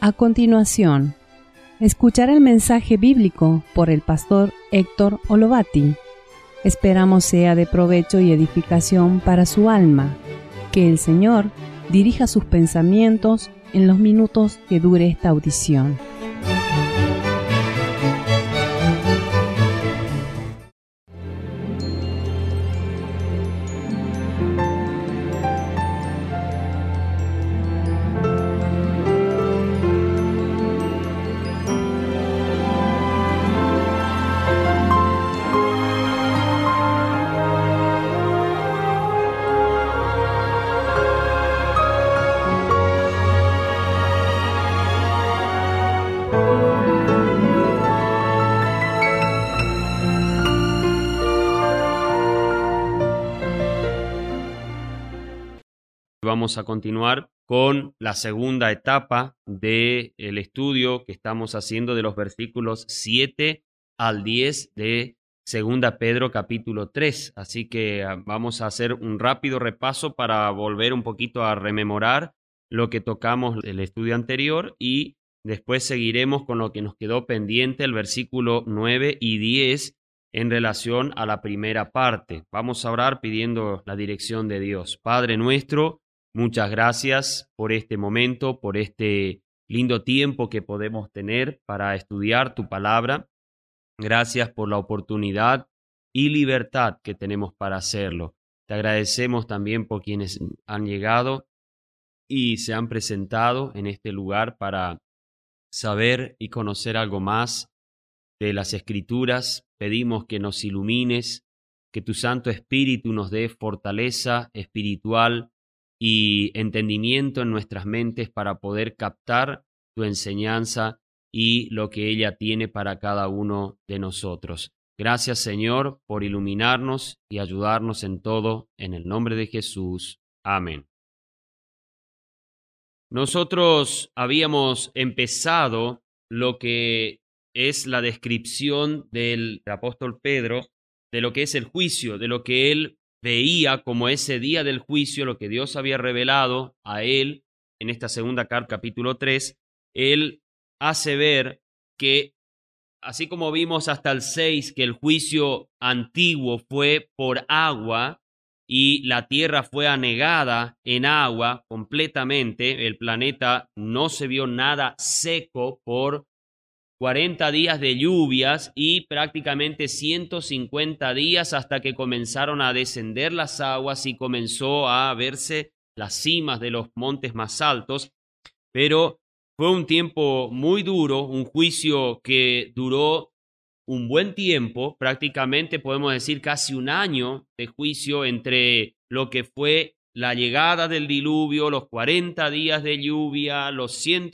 A continuación, escuchar el mensaje bíblico por el pastor Héctor Olovati. Esperamos sea de provecho y edificación para su alma. Que el Señor dirija sus pensamientos en los minutos que dure esta audición. Vamos a continuar con la segunda etapa del estudio que estamos haciendo de los versículos 7 al 10 de Segunda Pedro capítulo 3. Así que vamos a hacer un rápido repaso para volver un poquito a rememorar lo que tocamos el estudio anterior y después seguiremos con lo que nos quedó pendiente, el versículo 9 y 10 en relación a la primera parte. Vamos a orar pidiendo la dirección de Dios. Padre nuestro, muchas gracias por este momento, por este lindo tiempo que podemos tener para estudiar tu palabra. Gracias por la oportunidad y libertad que tenemos para hacerlo. Te agradecemos también por quienes han llegado y se han presentado en este lugar para saber y conocer algo más de las Escrituras. Pedimos que nos ilumines, que tu Santo Espíritu nos dé fortaleza espiritual y entendimiento en nuestras mentes para poder captar tu enseñanza y lo que ella tiene para cada uno de nosotros. Gracias, Señor, por iluminarnos y ayudarnos en todo, en el nombre de Jesús. Amén. Nosotros habíamos empezado lo que es la descripción del apóstol Pedro de lo que es el juicio, de lo que él veía como ese día del juicio, lo que Dios había revelado a él en esta segunda carta, capítulo 3. Él hace ver que, así como vimos hasta el 6, que el juicio antiguo fue por agua y la tierra fue anegada en agua completamente, el planeta no se vio nada seco por 40 días de lluvias y prácticamente 150 días hasta que comenzaron a descender las aguas y comenzó a verse las cimas de los montes más altos. Pero fue un tiempo muy duro, un juicio que duró un buen tiempo, prácticamente podemos decir casi un año de juicio entre lo que fue la llegada del diluvio, los 40 días de lluvia, los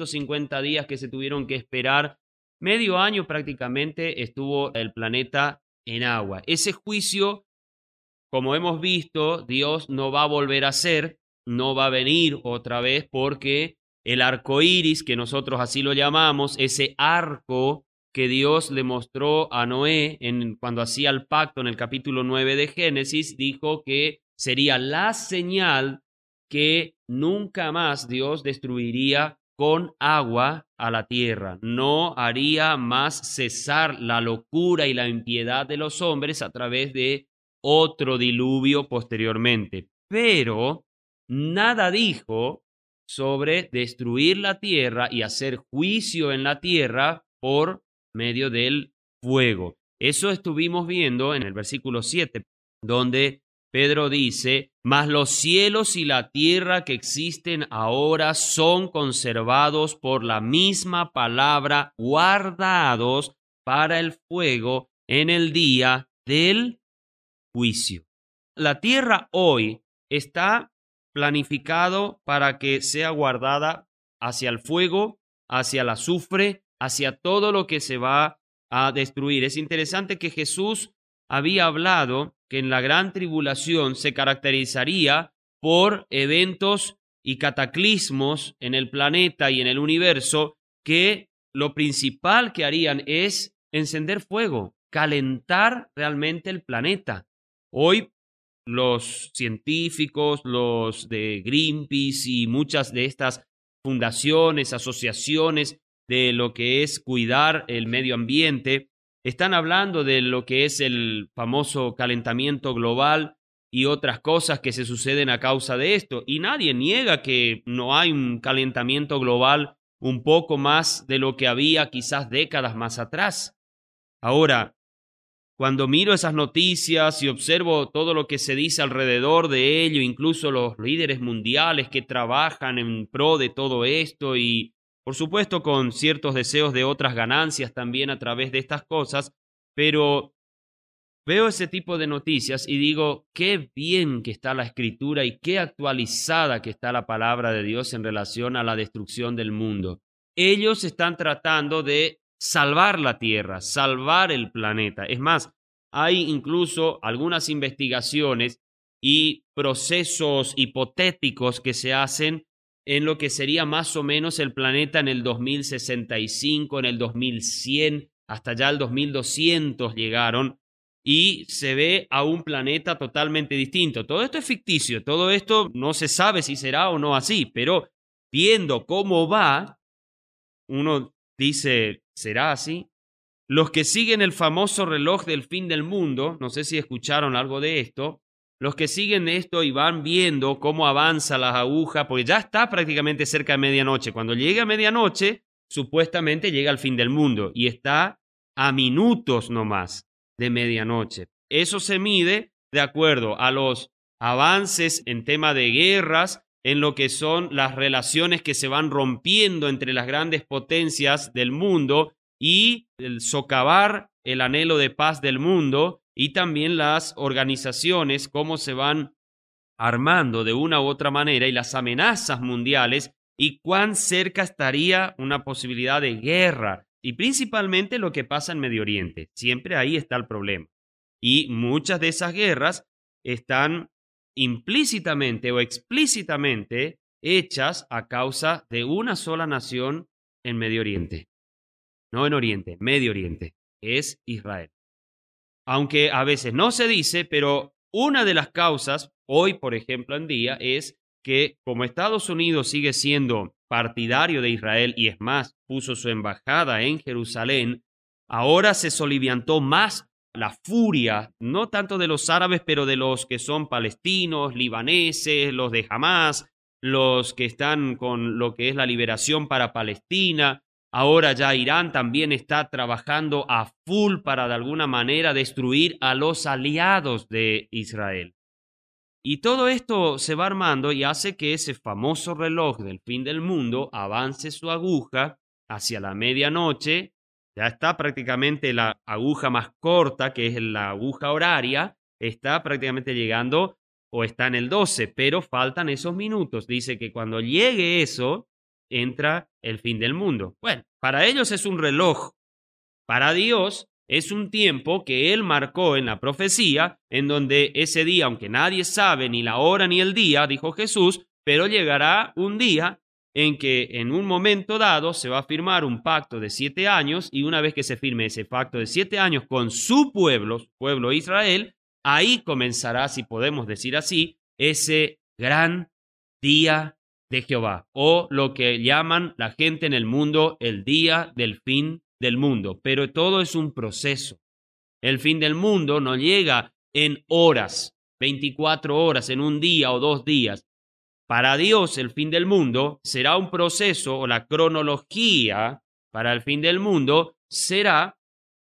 150 días que se tuvieron que esperar. Medio año prácticamente estuvo el planeta en agua. Ese juicio, como hemos visto, Dios no va a volver a hacer, no va a venir otra vez porque el arco iris, que nosotros así lo llamamos, ese arco que Dios le mostró a Noé cuando hacía el pacto en el capítulo 9 de Génesis, dijo que sería la señal que nunca más Dios destruiría con agua a la tierra. No haría más cesar la locura y la impiedad de los hombres a través de otro diluvio posteriormente. Pero nada dijo sobre destruir la tierra y hacer juicio en la tierra por medio del fuego. Eso estuvimos viendo en el versículo 7, donde Pedro dice: mas los cielos y la tierra que existen ahora son conservados por la misma palabra, guardados para el fuego en el día del juicio. La tierra hoy está planificado para que sea guardada hacia el fuego, hacia el azufre, hacia todo lo que se va a destruir. Es interesante que Jesús había hablado que en la gran tribulación se caracterizaría por eventos y cataclismos en el planeta y en el universo, que lo principal que harían es encender fuego, calentar realmente el planeta. Hoy los científicos, los de Greenpeace y muchas de estas fundaciones, asociaciones de lo que es cuidar el medio ambiente, están hablando de lo que es el famoso calentamiento global y otras cosas que se suceden a causa de esto. Y nadie niega que no hay un calentamiento global un poco más de lo que había quizás décadas más atrás. Ahora, cuando miro esas noticias y observo todo lo que se dice alrededor de ello, incluso los líderes mundiales que trabajan en pro de todo esto y, por supuesto, con ciertos deseos de otras ganancias también a través de estas cosas, pero veo ese tipo de noticias y digo, qué bien que está la Escritura y qué actualizada que está la palabra de Dios en relación a la destrucción del mundo. Ellos están tratando de salvar la tierra, salvar el planeta. Es más, hay incluso algunas investigaciones y procesos hipotéticos que se hacen en lo que sería más o menos el planeta en el 2065, en el 2100, hasta ya el 2200 llegaron, y se ve a un planeta totalmente distinto. Todo esto es ficticio, todo esto no se sabe si será o no así, pero viendo cómo va, uno dice, ¿será así? Los que siguen el famoso reloj del fin del mundo, no sé si escucharon algo de esto, los que siguen esto y van viendo cómo avanza las agujas, porque ya está prácticamente cerca de medianoche. Cuando llegue a medianoche, supuestamente llega el fin del mundo y está a minutos nomás de medianoche. Eso se mide de acuerdo a los avances en tema de guerras, en lo que son las relaciones que se van rompiendo entre las grandes potencias del mundo y el socavar el anhelo de paz del mundo, y también las organizaciones, cómo se van armando de una u otra manera, y las amenazas mundiales, y cuán cerca estaría una posibilidad de guerra, y principalmente lo que pasa en Medio Oriente. Siempre ahí está el problema. Y muchas de esas guerras están implícitamente o explícitamente hechas a causa de una sola nación en Medio Oriente. No en Oriente, Medio Oriente, es Israel. Aunque a veces no se dice, pero una de las causas, hoy por ejemplo en día, es que como Estados Unidos sigue siendo partidario de Israel y es más, puso su embajada en Jerusalén, ahora se soliviantó más la furia, no tanto de los árabes, pero de los que son palestinos, libaneses, los de Hamás, los que están con lo que es la liberación para Palestina. Ahora ya Irán también está trabajando a full para de alguna manera destruir a los aliados de Israel. Y todo esto se va armando y hace que ese famoso reloj del fin del mundo avance su aguja hacia la medianoche. Ya está prácticamente la aguja más corta, que es la aguja horaria, está prácticamente llegando o está en el 12, pero faltan esos minutos. Dice que cuando llegue eso, entra el fin del mundo. Bueno, para ellos es un reloj. Para Dios es un tiempo que Él marcó en la profecía, en donde ese día, aunque nadie sabe ni la hora ni el día, dijo Jesús, pero llegará un día en que en un momento dado se va a firmar un pacto de 7 años, y una vez que se firme ese pacto de 7 años con su pueblo Israel, ahí comenzará, si podemos decir así, ese gran día de Jehová, o lo que llaman la gente en el mundo el día del fin del mundo. Pero todo es un proceso. El fin del mundo no llega en horas, 24 horas, en un día o 2 días. Para Dios el fin del mundo será un proceso, o la cronología para el fin del mundo será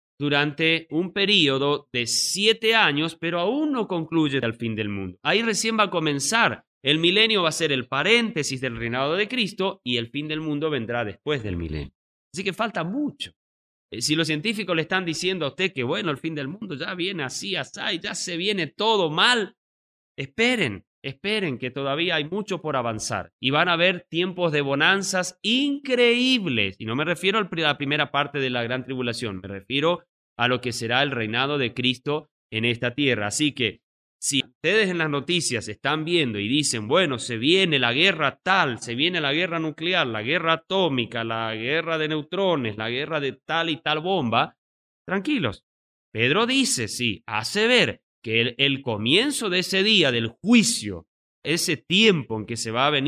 durante un periodo de 7 años, pero aún no concluye el fin del mundo. Ahí recién va a comenzar. El milenio va a ser el paréntesis del reinado de Cristo y el fin del mundo vendrá después del milenio. Así que falta mucho. Si los científicos le están diciendo a usted que bueno, el fin del mundo ya viene así, así, ya se viene todo mal, esperen que todavía hay mucho por avanzar y van a haber tiempos de bonanzas increíbles. Y no me refiero a la primera parte de la gran tribulación, me refiero a lo que será el reinado de Cristo en esta tierra. Así que si ustedes en las noticias están viendo y dicen, bueno, se viene la guerra tal, se viene la guerra nuclear, la guerra atómica, la guerra de neutrones, la guerra de tal y tal bomba, tranquilos. Pedro dice, sí, hace ver que el comienzo de ese día del juicio, ese tiempo en que se va a venir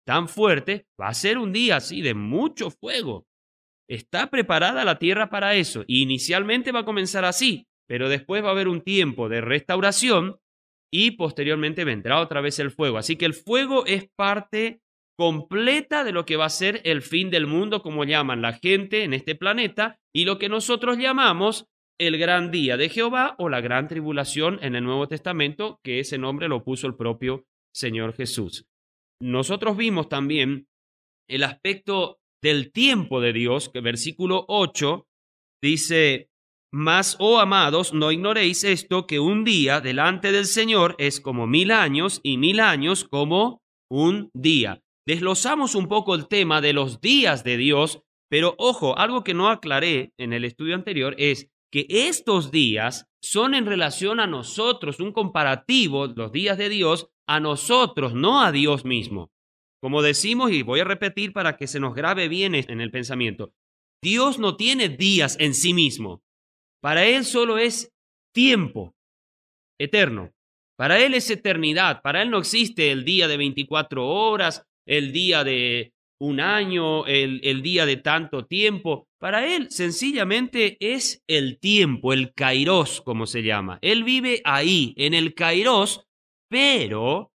tan fuerte, va a ser un día así de mucho fuego. Está preparada la tierra para eso. Y inicialmente va a comenzar así, pero después va a haber un tiempo de restauración y posteriormente vendrá otra vez el fuego. Así que el fuego es parte completa de lo que va a ser el fin del mundo, como llaman la gente en este planeta, y lo que nosotros llamamos el gran día de Jehová o la gran tribulación en el Nuevo Testamento, que ese nombre lo puso el propio Señor Jesús. Nosotros vimos también el aspecto del tiempo de Dios, que versículo 8 dice: mas, oh amados, no ignoréis esto, que un día delante del Señor es como 1000 años, y 1000 años como un día. Desglosamos un poco el tema de los días de Dios, pero ojo, algo que no aclaré en el estudio anterior es que estos días son en relación a nosotros, un comparativo, los días de Dios, a nosotros, no a Dios mismo. Como decimos, y voy a repetir para que se nos grabe bien en el pensamiento, Dios no tiene días en sí mismo. Para Él solo es tiempo eterno. Para Él es eternidad. Para Él no existe el día de 24 horas, el día de un año, el día de tanto tiempo. Para Él sencillamente es el tiempo, el kairos, como se llama. Él vive ahí, en el kairos, pero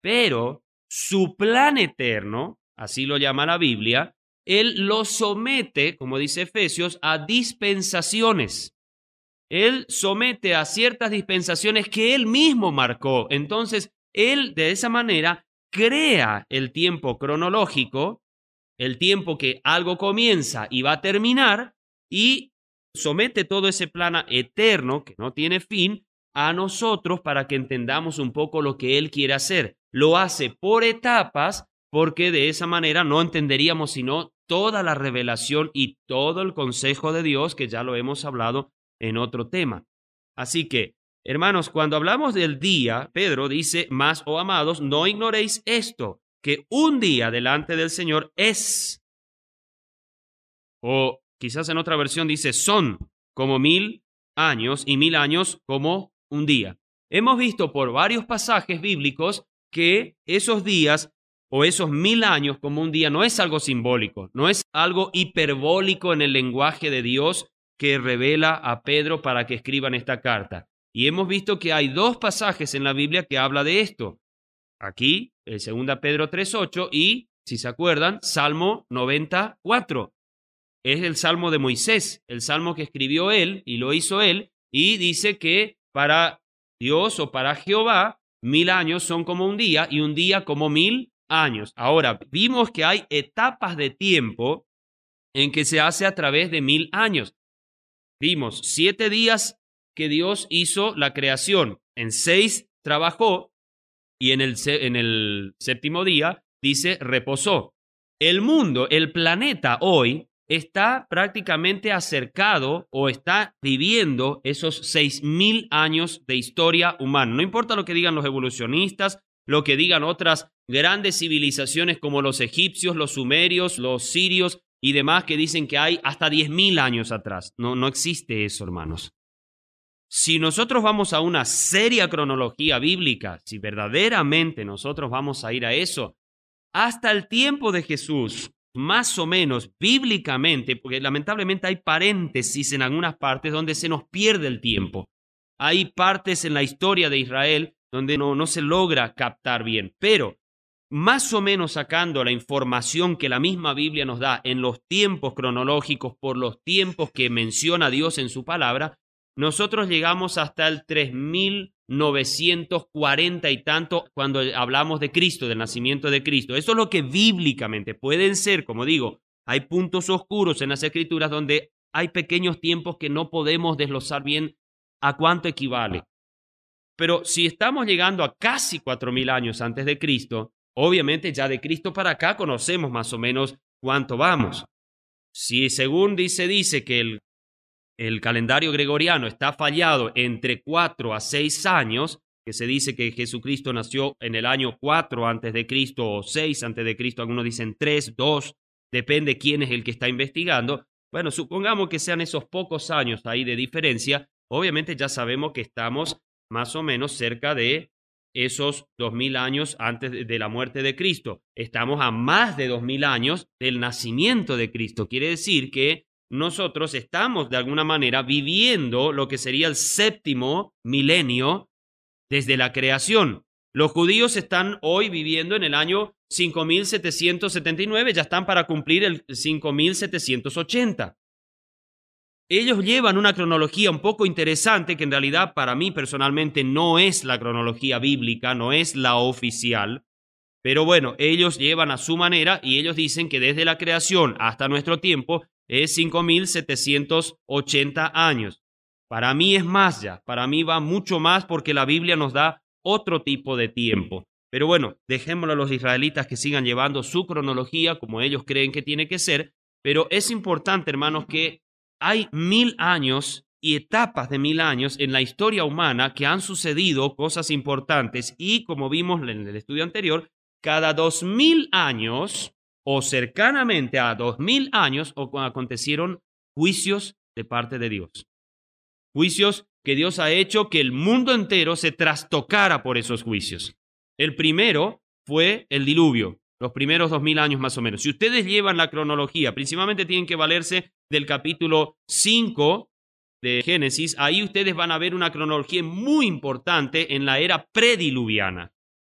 su plan eterno, así lo llama la Biblia, Él lo somete, como dice Efesios, a dispensaciones. Él somete a ciertas dispensaciones que Él mismo marcó. Entonces, Él de esa manera crea el tiempo cronológico, el tiempo que algo comienza y va a terminar, y somete todo ese plan eterno, que no tiene fin, a nosotros para que entendamos un poco lo que Él quiere hacer. Lo hace por etapas, porque de esa manera no entenderíamos sino toda la revelación y todo el consejo de Dios, que ya lo hemos hablado en otro tema. Así que, hermanos, cuando hablamos del día, Pedro dice: mas, oh amados, no ignoréis esto, que un día delante del Señor es, o quizás en otra versión dice son, como 1000 años, y 1000 años como un día. Hemos visto por varios pasajes bíblicos que esos días o esos 1000 años como un día no es algo simbólico, no es algo hiperbólico en el lenguaje de Dios que revela a Pedro para que escriban esta carta. Y hemos visto que hay 2 pasajes en la Biblia que habla de esto. Aquí, el 2 Pedro 3:8 y, si se acuerdan, Salmo 94. Es el Salmo de Moisés, el Salmo que escribió él y lo hizo él, y dice que para Dios o para Jehová 1000 años son como un día y un día como 1000 años. Ahora, vimos que hay etapas de tiempo en que se hace a través de 1000 años. Vimos 7 días que Dios hizo la creación, en 6 trabajó y en el 7º día dice reposó. El mundo, el planeta hoy está prácticamente acercado o está viviendo esos 6000 años de historia humana. No importa lo que digan los evolucionistas, lo que digan otras grandes civilizaciones como los egipcios, los sumerios, los sirios y demás, que dicen que hay hasta 10.000 años atrás. No existe eso, hermanos. Si nosotros vamos a una seria cronología bíblica, si verdaderamente nosotros vamos a ir a eso, hasta el tiempo de Jesús, más o menos bíblicamente, porque lamentablemente hay paréntesis en algunas partes donde se nos pierde el tiempo. Hay partes en la historia de Israel donde no se logra captar bien, pero más o menos sacando la información que la misma Biblia nos da en los tiempos cronológicos por los tiempos que menciona Dios en su palabra, nosotros llegamos hasta el 3940 y tanto cuando hablamos de Cristo, del nacimiento de Cristo. Eso es lo que bíblicamente pueden ser, como digo, hay puntos oscuros en las Escrituras donde hay pequeños tiempos que no podemos desglosar bien a cuánto equivale. Pero si estamos llegando a casi 4000 años antes de Cristo, obviamente ya de Cristo para acá conocemos más o menos cuánto vamos. Si según dice que el calendario gregoriano está fallado entre 4 a 6 años, que se dice que Jesucristo nació en el año 4 antes de Cristo o 6 antes de Cristo, algunos dicen 3, 2, depende quién es el que está investigando. Bueno, supongamos que sean esos pocos años ahí de diferencia, obviamente ya sabemos que estamos más o menos cerca de esos 2000 años antes de la muerte de Cristo. Estamos a más de 2000 años del nacimiento de Cristo. Quiere decir que nosotros estamos de alguna manera viviendo lo que sería el séptimo milenio desde la creación. Los judíos están hoy viviendo en el año 5779, ya están para cumplir el 5780. Ellos llevan una cronología un poco interesante que en realidad para mí personalmente no es la cronología bíblica, no es la oficial, pero bueno, ellos llevan a su manera y ellos dicen que desde la creación hasta nuestro tiempo es 5780 años. Para mí es más ya, para mí va mucho más porque la Biblia nos da otro tipo de tiempo. Pero bueno, dejémoslo a los israelitas que sigan llevando su cronología como ellos creen que tiene que ser, pero es importante, hermanos, que hay 1000 años y etapas de 1000 años en la historia humana que han sucedido cosas importantes y, como vimos en el estudio anterior, cada 2000 años o cercanamente a 2000 años acontecieron juicios de parte de Dios. Juicios que Dios ha hecho que el mundo entero se trastocara por esos juicios. El primero fue el diluvio, los primeros 2000 años más o menos. Si ustedes llevan la cronología, principalmente tienen que valerse del capítulo 5 de Génesis, ahí ustedes van a ver una cronología muy importante en la era prediluviana.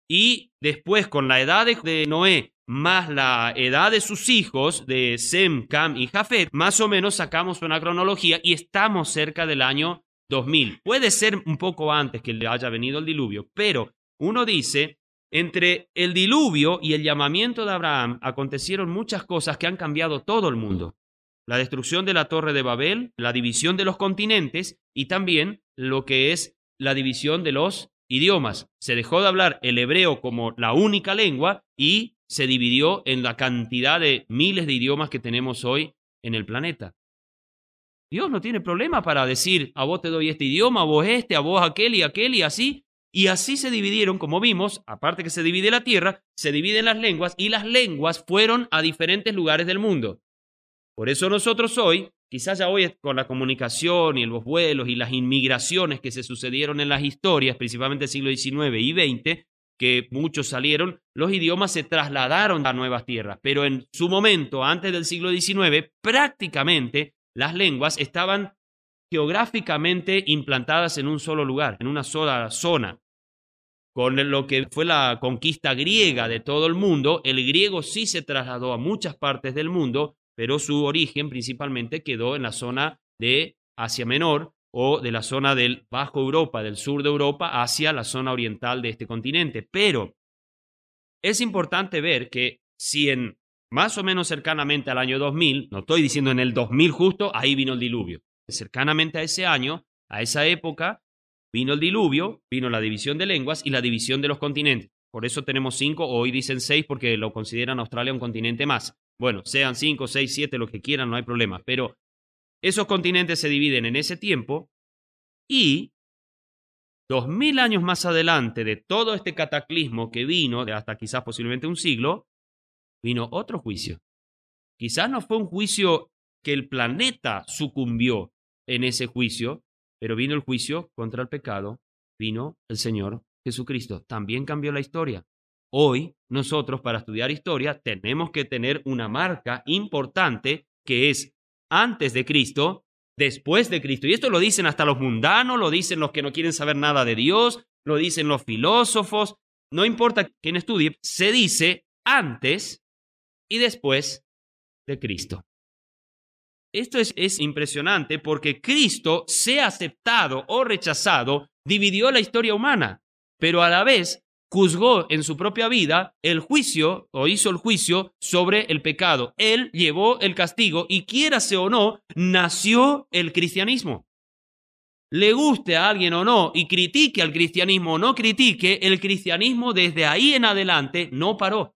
Y después, con la edad de Noé más la edad de sus hijos, de Sem, Cam y Jafet, más o menos sacamos una cronología y estamos cerca del año 2000. Puede ser un poco antes que le haya venido el diluvio, pero uno dice, entre el diluvio y el llamamiento de Abraham acontecieron muchas cosas que han cambiado todo el mundo. La destrucción de la Torre de Babel, la división de los continentes y también lo que es la división de los idiomas. Se dejó de hablar el hebreo como la única lengua y se dividió en la cantidad de miles de idiomas que tenemos hoy en el planeta. Dios no tiene problema para decir, a vos te doy este idioma, a vos este, a vos aquel y así. Y así se dividieron, como vimos, aparte que se divide la tierra, se dividen las lenguas y las lenguas fueron a diferentes lugares del mundo. Por eso nosotros hoy, quizás ya hoy con la comunicación y los vuelos y las inmigraciones que se sucedieron en las historias, principalmente del siglo XIX y XX, que muchos salieron, los idiomas se trasladaron a nuevas tierras. Pero en su momento, antes del siglo XIX, prácticamente las lenguas estaban geográficamente implantadas en un solo lugar, en una sola zona. Con lo que fue la conquista griega de todo el mundo, el griego sí se trasladó a muchas partes del mundo, pero su origen principalmente quedó en la zona de Asia Menor o de la zona del Bajo Europa, del sur de Europa, hacia la zona oriental de este continente. Pero es importante ver que si en más o menos cercanamente al año 2000, no estoy diciendo en el 2000 justo, ahí vino el diluvio. Cercanamente a ese año, a esa época, vino el diluvio, vino la división de lenguas y la división de los continentes. Por eso tenemos 5, hoy dicen 6 porque lo consideran Australia un continente más. Bueno, sean 5, 6, 7, lo que quieran, no hay problema. Pero esos continentes se dividen en ese tiempo y 2000 años más adelante de todo este cataclismo que vino, de hasta quizás posiblemente un siglo, vino otro juicio. Quizás no fue un juicio que el planeta sucumbió en ese juicio, pero vino el juicio contra el pecado, vino el Señor Jesucristo. También cambió la historia. Hoy, nosotros para estudiar historia tenemos que tener una marca importante que es antes de Cristo, después de Cristo. Y esto lo dicen hasta los mundanos, lo dicen los que no quieren saber nada de Dios, lo dicen los filósofos, no importa quién estudie, se dice antes y después de Cristo. Esto es impresionante porque Cristo, sea aceptado o rechazado, dividió la historia humana, pero a la vez juzgó en su propia vida el juicio o hizo el juicio sobre el pecado. Él llevó el castigo y quiérase o no, nació el cristianismo. Le guste a alguien o no y critique al cristianismo o no critique, el cristianismo desde ahí en adelante no paró.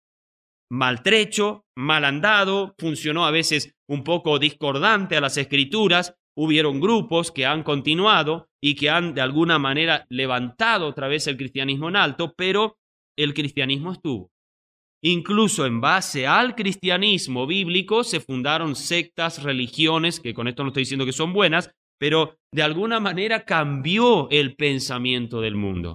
Maltrecho, mal andado, funcionó a veces un poco discordante a las escrituras, hubieron grupos que han continuado y que han de alguna manera levantado otra vez el cristianismo en alto, pero el cristianismo estuvo. Incluso en base al cristianismo bíblico se fundaron sectas, religiones, que con esto no estoy diciendo que son buenas, pero de alguna manera cambió el pensamiento del mundo.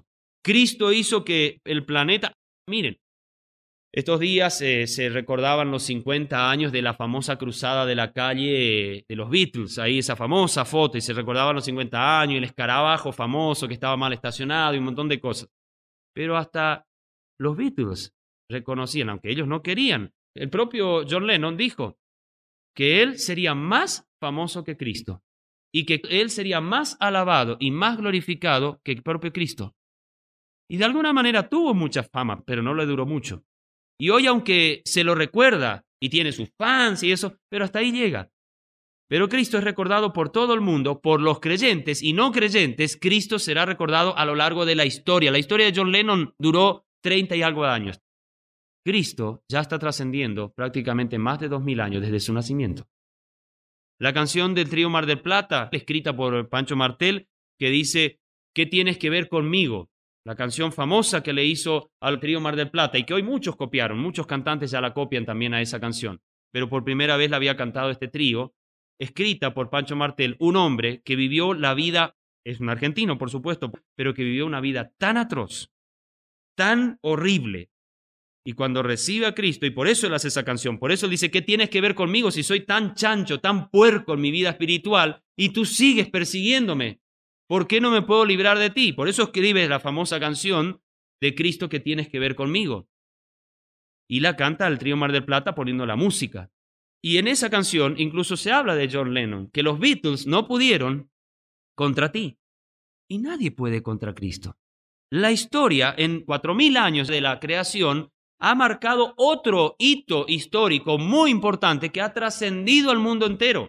Cristo hizo que el planeta... Miren, estos días se recordaban los 50 años de la famosa cruzada de la calle de los Beatles, ahí esa famosa foto, y se recordaban los 50 años, y el escarabajo famoso que estaba mal estacionado y un montón de cosas. Pero hasta los Beatles reconocían, aunque ellos no querían. El propio John Lennon dijo que él sería más famoso que Cristo y que él sería más alabado y más glorificado que el propio Cristo. Y de alguna manera tuvo mucha fama, pero no le duró mucho. Y hoy, aunque se lo recuerda y tiene sus fans y eso, pero hasta ahí llega. Pero Cristo es recordado por todo el mundo, por los creyentes y no creyentes. Cristo será recordado a lo largo de la historia. La historia de John Lennon duró 30 y algo de años. Cristo ya está trascendiendo prácticamente más de 2000 años desde su nacimiento. La canción del trío Mar del Plata, escrita por Pancho Martel, que dice, ¿qué tienes que ver conmigo? La canción famosa que le hizo al trío Mar del Plata y que hoy muchos copiaron, muchos cantantes ya la copian también a esa canción, pero por primera vez la había cantado este trío, escrita por Pancho Martel, un hombre que vivió la vida, es un argentino por supuesto, pero que vivió una vida tan atroz, tan horrible. Y cuando recibe a Cristo, y por eso él hace esa canción, por eso él dice, ¿qué tienes que ver conmigo si soy tan chancho, tan puerco en mi vida espiritual y tú sigues persiguiéndome? ¿Por qué no me puedo librar de ti? Por eso escribe la famosa canción de Cristo, ¿qué tienes que ver conmigo? Y la canta el trío Mar del Plata poniendo la música. Y en esa canción incluso se habla de John Lennon, que los Beatles no pudieron contra ti. Y nadie puede contra Cristo. La historia en 4000 años de la creación ha marcado otro hito histórico muy importante que ha trascendido al mundo entero.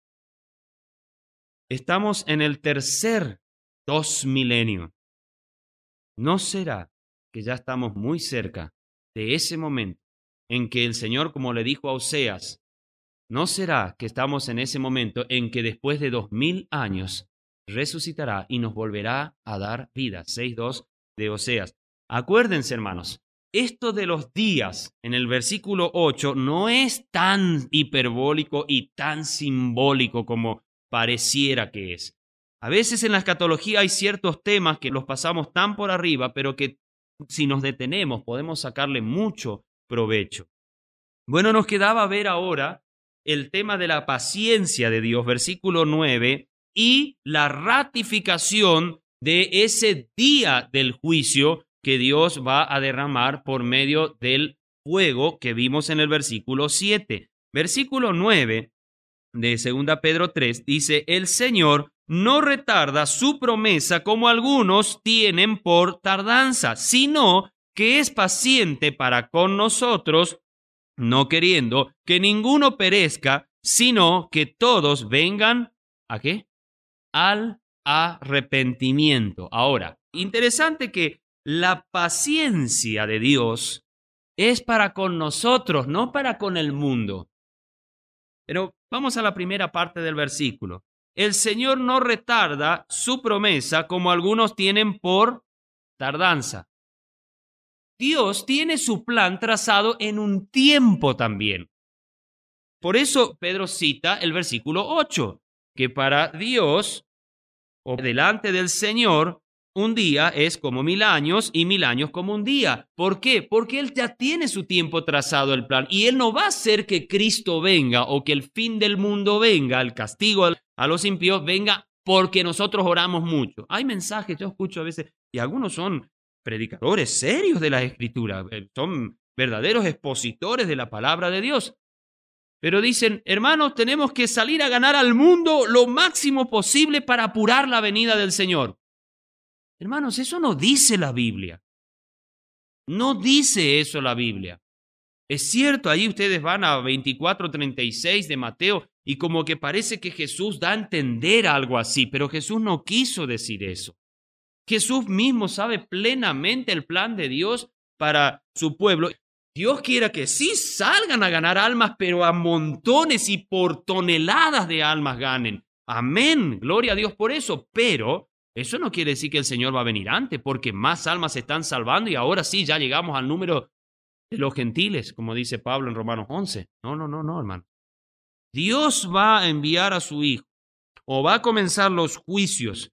Estamos en el tercer 2000. ¿No será que ya estamos muy cerca de ese momento en que el Señor, como le dijo a Oseas, no será que estamos en ese momento en que después de 2000 años resucitará y nos volverá a dar vida? 6:2 de Oseas. Acuérdense, hermanos, esto de los días en el versículo 8 no es tan hiperbólico y tan simbólico como pareciera que es. A veces en la escatología hay ciertos temas que los pasamos tan por arriba, pero que si nos detenemos podemos sacarle mucho provecho. Bueno, nos quedaba ver ahora el tema de la paciencia de Dios, versículo 9, y la ratificación de ese día del juicio que Dios va a derramar por medio del fuego que vimos en el versículo 7. Versículo 9 de 2 Pedro 3 dice, el Señor no retarda su promesa como algunos tienen por tardanza, sino que es paciente para con nosotros, no queriendo que ninguno perezca, sino que todos vengan, ¿a qué? Al arrepentimiento. Ahora, interesante que la paciencia de Dios es para con nosotros, no para con el mundo. Pero vamos a la primera parte del versículo. El Señor no retarda su promesa como algunos tienen por tardanza. Dios tiene su plan trazado en un tiempo también. Por eso Pedro cita el versículo 8, que para Dios, o delante del Señor, un día es como 1000 años y 1000 años como un día. ¿Por qué? Porque Él ya tiene su tiempo trazado el plan y Él no va a hacer que Cristo venga o que el fin del mundo venga, el castigo a los impíos venga porque nosotros oramos mucho. Hay mensajes, yo escucho a veces, y algunos son predicadores serios de la Escritura, son verdaderos expositores de la palabra de Dios. Pero dicen, hermanos, tenemos que salir a ganar al mundo lo máximo posible para apurar la venida del Señor. Hermanos, eso no dice la Biblia. No dice eso la Biblia. Es cierto, ahí ustedes van a 24:36 de Mateo y como que parece que Jesús da a entender algo así, pero Jesús no quiso decir eso. Jesús mismo sabe plenamente el plan de Dios para su pueblo. Dios quiera que sí salgan a ganar almas, pero a montones y por toneladas de almas ganen. Amén, gloria a Dios por eso, pero eso no quiere decir que el Señor va a venir antes, porque más almas se están salvando y ahora sí ya llegamos al número de los gentiles, como dice Pablo en Romanos 11. No, hermano. Dios va a enviar a su Hijo, o va a comenzar los juicios,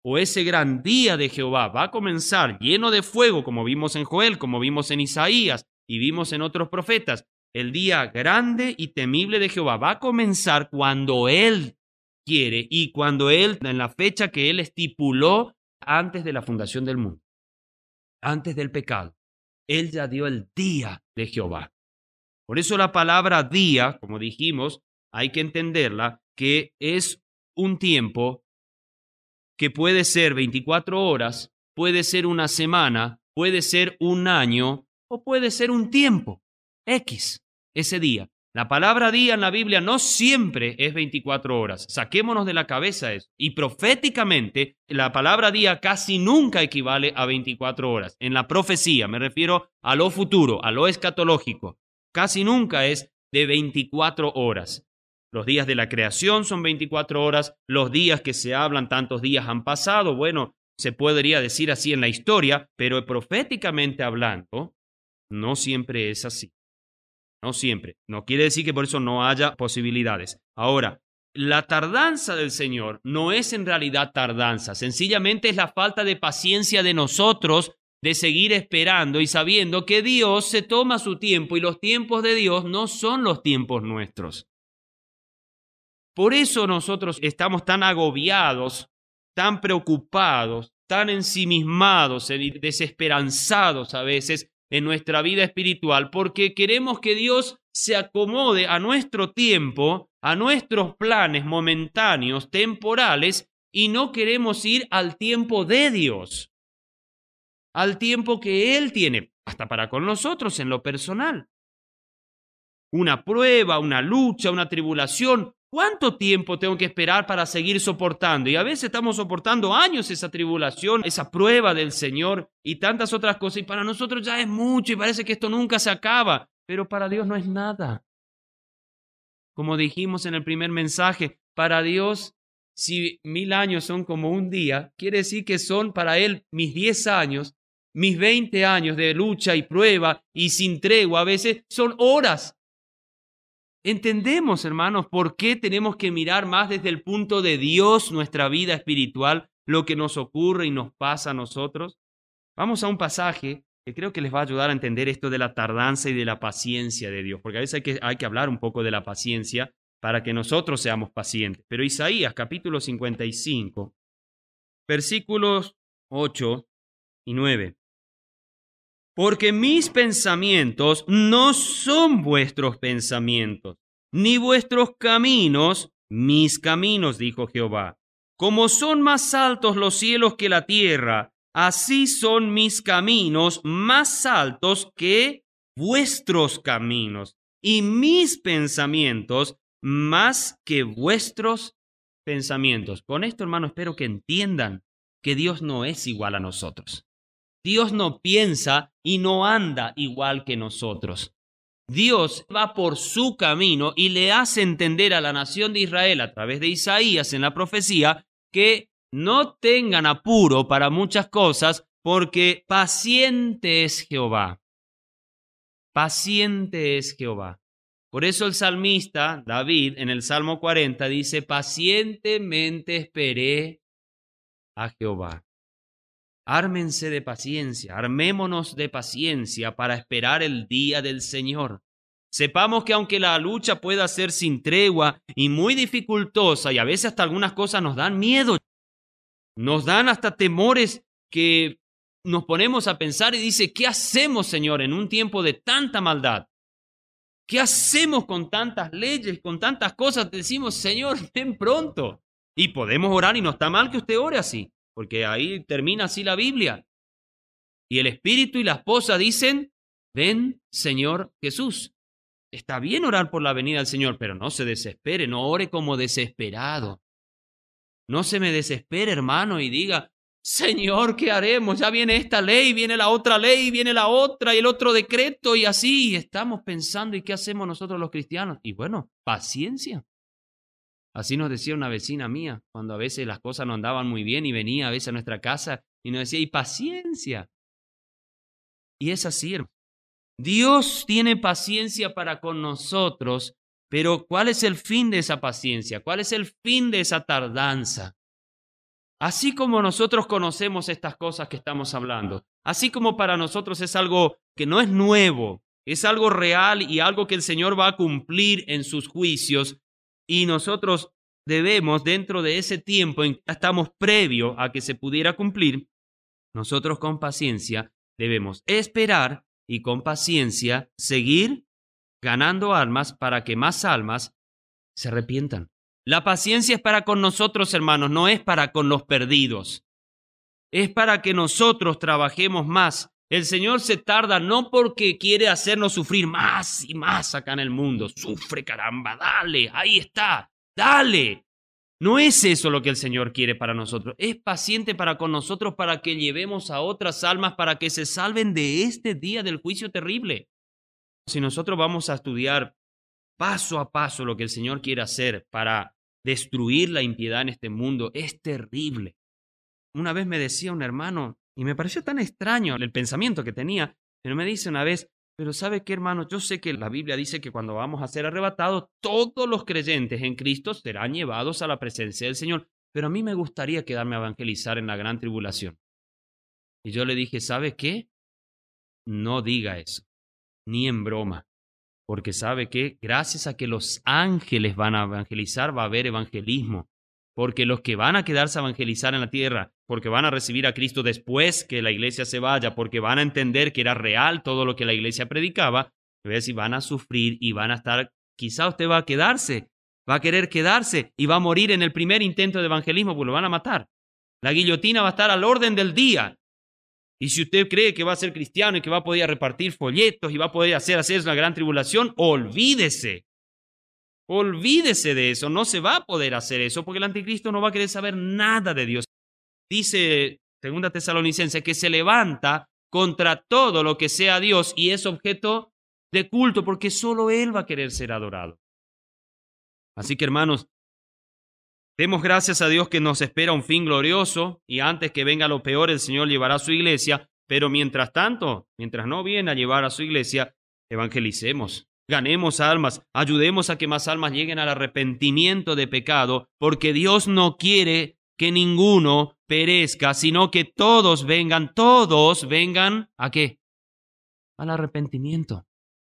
o ese gran día de Jehová va a comenzar lleno de fuego, como vimos en Joel, como vimos en Isaías y vimos en otros profetas. El día grande y temible de Jehová va a comenzar cuando Él quiere y cuando Él, en la fecha que Él estipuló antes de la fundación del mundo, antes del pecado. Él ya dio el día de Jehová. Por eso la palabra día, como dijimos, hay que entenderla, que es un tiempo que puede ser 24 horas, puede ser una semana, puede ser un año o puede ser un tiempo, X, ese día. La palabra día en la Biblia no siempre es 24 horas. Saquémonos de la cabeza eso. Y proféticamente, la palabra día casi nunca equivale a 24 horas. En la profecía, me refiero a lo futuro, a lo escatológico. Casi nunca es de 24 horas. Los días de la creación son 24 horas. Los días que se hablan, tantos días han pasado. Bueno, se podría decir así en la historia, pero proféticamente hablando, no siempre es así. No siempre. No quiere decir que por eso no haya posibilidades. Ahora, la tardanza del Señor no es en realidad tardanza. Sencillamente es la falta de paciencia de nosotros de seguir esperando y sabiendo que Dios se toma su tiempo y los tiempos de Dios no son los tiempos nuestros. Por eso nosotros estamos tan agobiados, tan preocupados, tan ensimismados, desesperanzados a veces en nuestra vida espiritual, porque queremos que Dios se acomode a nuestro tiempo, a nuestros planes momentáneos, temporales, y no queremos ir al tiempo de Dios, al tiempo que Él tiene, hasta para con nosotros en lo personal. Una prueba, una lucha, una tribulación. ¿Cuánto tiempo tengo que esperar para seguir soportando? Y a veces estamos soportando años esa tribulación, esa prueba del Señor y tantas otras cosas. Y para nosotros ya es mucho y parece que esto nunca se acaba. Pero para Dios no es nada. Como dijimos en el primer mensaje, para Dios, si 1000 años son como un día, quiere decir que son para Él mis 10 años, mis 20 años de lucha y prueba y sin tregua. A veces son horas. Entendemos, hermanos, por qué tenemos que mirar más desde el punto de Dios nuestra vida espiritual, lo que nos ocurre y nos pasa a nosotros. Vamos a un pasaje que creo que les va a ayudar a entender esto de la tardanza y de la paciencia de Dios, porque a veces hay que hablar un poco de la paciencia para que nosotros seamos pacientes. Pero Isaías, capítulo 55, versículos 8 y 9. Porque mis pensamientos no son vuestros pensamientos, ni vuestros caminos mis caminos, dijo Jehová. Como son más altos los cielos que la tierra, así son mis caminos más altos que vuestros caminos, y mis pensamientos más que vuestros pensamientos. Con esto, hermano, espero que entiendan que Dios no es igual a nosotros. Dios no piensa y no anda igual que nosotros. Dios va por su camino y le hace entender a la nación de Israel a través de Isaías en la profecía que no tengan apuro para muchas cosas porque paciente es Jehová. Paciente es Jehová. Por eso el salmista David en el Salmo 40 dice, pacientemente esperé a Jehová. Ármense de paciencia, armémonos de paciencia para esperar el día del Señor. Sepamos que aunque la lucha pueda ser sin tregua y muy dificultosa y a veces hasta algunas cosas nos dan miedo, nos dan hasta temores que nos ponemos a pensar y dice, ¿qué hacemos, Señor, en un tiempo de tanta maldad? ¿Qué hacemos con tantas leyes, con tantas cosas? Decimos, Señor, ven pronto. Y podemos orar y no está mal que usted ore así. Porque ahí termina así la Biblia. Y el Espíritu y la esposa dicen, ven, Señor Jesús. Está bien orar por la venida del Señor, pero no se desespere, no ore como desesperado. No se me desespere, hermano, y diga, Señor, ¿qué haremos? Ya viene esta ley, viene la otra ley, viene la otra y el otro decreto y así. Y estamos pensando, ¿y qué hacemos nosotros los cristianos? Y bueno, paciencia. Así nos decía una vecina mía, cuando a veces las cosas no andaban muy bien y venía a veces a nuestra casa y nos decía, y paciencia. Y es así, hermano. Dios tiene paciencia para con nosotros, pero ¿cuál es el fin de esa paciencia? ¿Cuál es el fin de esa tardanza? Así como nosotros conocemos estas cosas que estamos hablando, así como para nosotros es algo que no es nuevo, es algo real y algo que el Señor va a cumplir en sus juicios, y nosotros debemos, dentro de ese tiempo en que estamos previo a que se pudiera cumplir, nosotros con paciencia debemos esperar y con paciencia seguir ganando almas para que más almas se arrepientan. La paciencia es para con nosotros, hermanos, no es para con los perdidos. Es para que nosotros trabajemos más. El Señor se tarda no porque quiere hacernos sufrir más y más acá en el mundo. Sufre, caramba, dale, ahí está, dale. No es eso lo que el Señor quiere para nosotros. Es paciente para con nosotros para que llevemos a otras almas para que se salven de este día del juicio terrible. Si nosotros vamos a estudiar paso a paso lo que el Señor quiere hacer para destruir la impiedad en este mundo, es terrible. Una vez me decía un hermano, y me pareció tan extraño el pensamiento que tenía, pero me dice una vez, pero ¿sabe qué, hermano? Yo sé que la Biblia dice que cuando vamos a ser arrebatados, todos los creyentes en Cristo serán llevados a la presencia del Señor, pero a mí me gustaría quedarme a evangelizar en la gran tribulación. Y yo le dije, ¿sabe qué? No diga eso, ni en broma. Porque sabe que gracias a que los ángeles van a evangelizar, va a haber evangelismo. Porque los que van a quedarse a evangelizar en la tierra, porque van a recibir a Cristo después que la iglesia se vaya, porque van a entender que era real todo lo que la iglesia predicaba, y van a sufrir y van a estar, quizá usted va a quedarse, va a querer quedarse y va a morir en el primer intento de evangelismo, porque lo van a matar. La guillotina va a estar al orden del día. Y si usted cree que va a ser cristiano y que va a poder repartir folletos y va a poder hacer una gran tribulación, olvídese. Olvídese de eso. No se va a poder hacer eso porque el anticristo no va a querer saber nada de Dios. Dice 2 Tesalonicenses que se levanta contra todo lo que sea Dios y es objeto de culto porque solo Él va a querer ser adorado. Así que, hermanos, demos gracias a Dios que nos espera un fin glorioso y antes que venga lo peor, el Señor llevará a su iglesia, pero mientras tanto, mientras no viene a llevar a su iglesia, evangelicemos, ganemos almas, ayudemos a que más almas lleguen al arrepentimiento de pecado, porque Dios no quiere que ninguno perezca, sino que todos vengan, ¿a qué? Al arrepentimiento.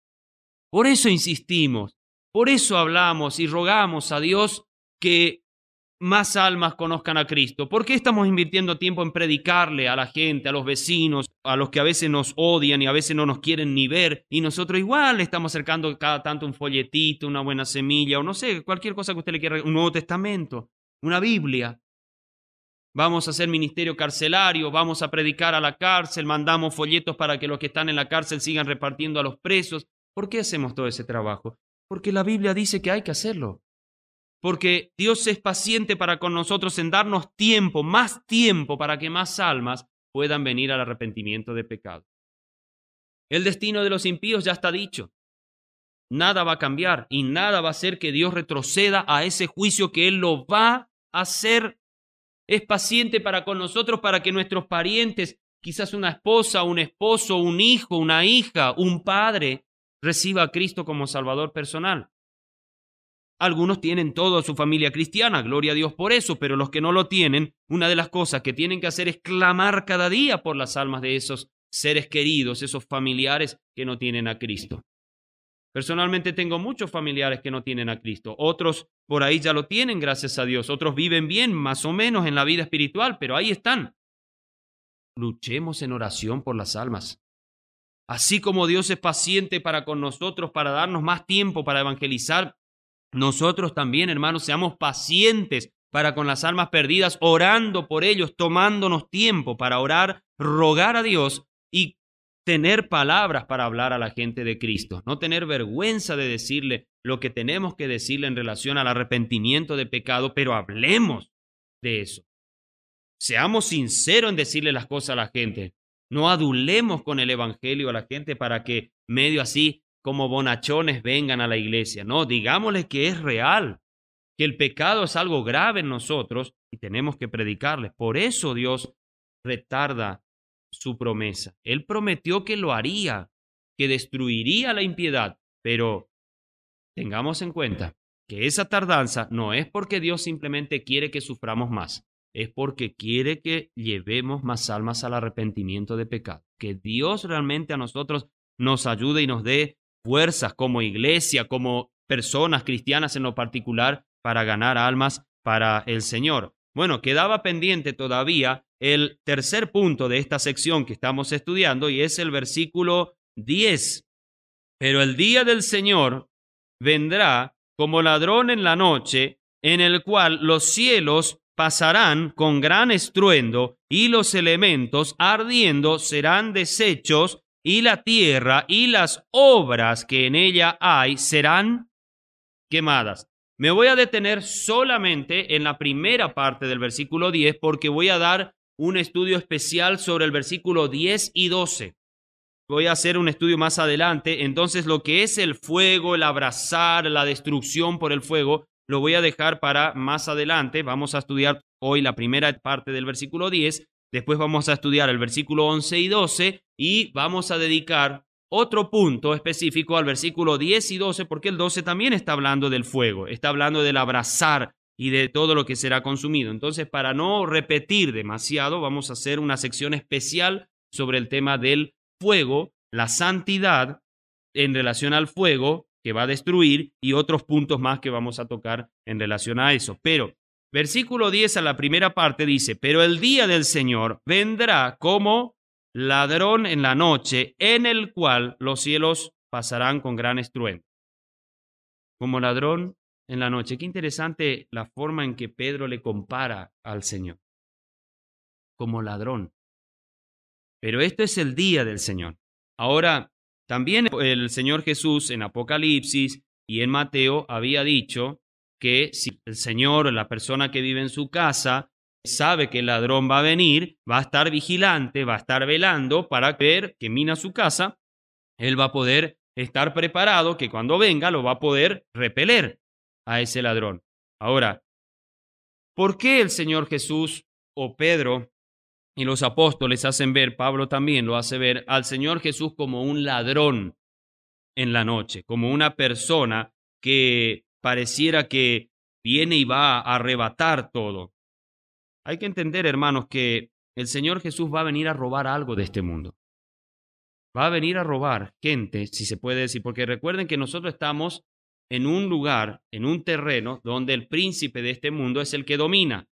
Por eso insistimos, por eso hablamos y rogamos a Dios que más almas conozcan a Cristo. ¿Por qué estamos invirtiendo tiempo en predicarle a la gente, a los vecinos, a los que a veces nos odian y a veces no nos quieren ni ver? Y nosotros igual le estamos acercando cada tanto un folletito, una buena semilla, o no sé, cualquier cosa que usted le quiera, un Nuevo Testamento, una Biblia. Vamos a hacer ministerio carcelario, vamos a predicar a la cárcel, mandamos folletos para que los que están en la cárcel sigan repartiendo a los presos. ¿Por qué hacemos todo ese trabajo? Porque la Biblia dice que hay que hacerlo. Porque Dios es paciente para con nosotros en darnos tiempo, más tiempo, para que más almas puedan venir al arrepentimiento de pecado. El destino de los impíos ya está dicho. Nada va a cambiar y nada va a hacer que Dios retroceda a ese juicio que Él lo va a hacer. Es paciente para con nosotros para que nuestros parientes, quizás una esposa, un esposo, un hijo, una hija, un padre, reciba a Cristo como Salvador personal. Algunos tienen toda su familia cristiana, gloria a Dios por eso, pero los que no lo tienen, una de las cosas que tienen que hacer es clamar cada día por las almas de esos seres queridos, esos familiares que no tienen a Cristo. Personalmente tengo muchos familiares que no tienen a Cristo, otros por ahí ya lo tienen, gracias a Dios, otros viven bien, más o menos en la vida espiritual, pero ahí están. Luchemos en oración por las almas. Así como Dios es paciente para con nosotros, para darnos más tiempo para evangelizar, nosotros también, hermanos, seamos pacientes para con las almas perdidas, orando por ellos, tomándonos tiempo para orar, rogar a Dios y tener palabras para hablar a la gente de Cristo. No tener vergüenza de decirle lo que tenemos que decirle en relación al arrepentimiento de pecado, pero hablemos de eso. Seamos sinceros en decirle las cosas a la gente. No adulemos con el evangelio a la gente para que medio así como bonachones vengan a la iglesia. No, digámosles que es real, que el pecado es algo grave en nosotros y tenemos que predicarles. Por eso Dios retarda su promesa. Él prometió que lo haría, que destruiría la impiedad, pero tengamos en cuenta que esa tardanza no es porque Dios simplemente quiere que suframos más. es porque quiere que llevemos más almas al arrepentimiento de pecado. Que Dios realmente a nosotros nos ayude y nos dé fuerzas como iglesia, como personas cristianas en lo particular, para ganar almas para el Señor. Bueno, quedaba pendiente todavía el tercer punto de esta sección que estamos estudiando y es el versículo 10. Pero el día del Señor vendrá como ladrón en la noche, en el cual los cielos pasarán con gran estruendo y los elementos ardiendo serán deshechos y la tierra y las obras que en ella hay serán quemadas. Me voy a detener solamente en la primera parte del versículo 10 porque voy a dar un estudio especial sobre el versículo 10 y 12. Voy a hacer un estudio más adelante, entonces lo que es el fuego, el abrazar, la destrucción por el fuego, lo voy a dejar para más adelante. Vamos a estudiar hoy la primera parte del versículo 10, después vamos a estudiar el versículo 11 y 12 y vamos a dedicar otro punto específico al versículo 10 y 12, porque el 12 también está hablando del fuego, está hablando del abrazar y de todo lo que será consumido. Entonces, para no repetir demasiado, vamos a hacer una sección especial sobre el tema del fuego, la santidad en relación al fuego que va a destruir y otros puntos más que vamos a tocar en relación a eso. Pero versículo 10 a la primera parte dice, pero el día del Señor vendrá como ladrón en la noche, en el cual los cielos pasarán con gran estruendo. Como ladrón en la noche. Qué interesante la forma en que Pedro le compara al Señor. Como ladrón. Pero esto es el día del Señor. Ahora, también el Señor Jesús en Apocalipsis y en Mateo había dicho que si el Señor, la persona que vive en su casa, sabe que el ladrón va a venir, va a estar vigilante, va a estar velando para ver que mina su casa, él va a poder estar preparado, que cuando venga lo va a poder repeler a ese ladrón. Ahora, ¿por qué el Señor Jesús o Pedro y los apóstoles hacen ver, Pablo también lo hace ver, al Señor Jesús como un ladrón en la noche, como una persona que pareciera que viene y va a arrebatar todo? Hay que entender, hermanos, que el Señor Jesús va a venir a robar algo de este mundo. Va a venir a robar gente, si se puede decir, porque recuerden que nosotros estamos en un lugar, en un terreno, donde el príncipe de este mundo es el que domina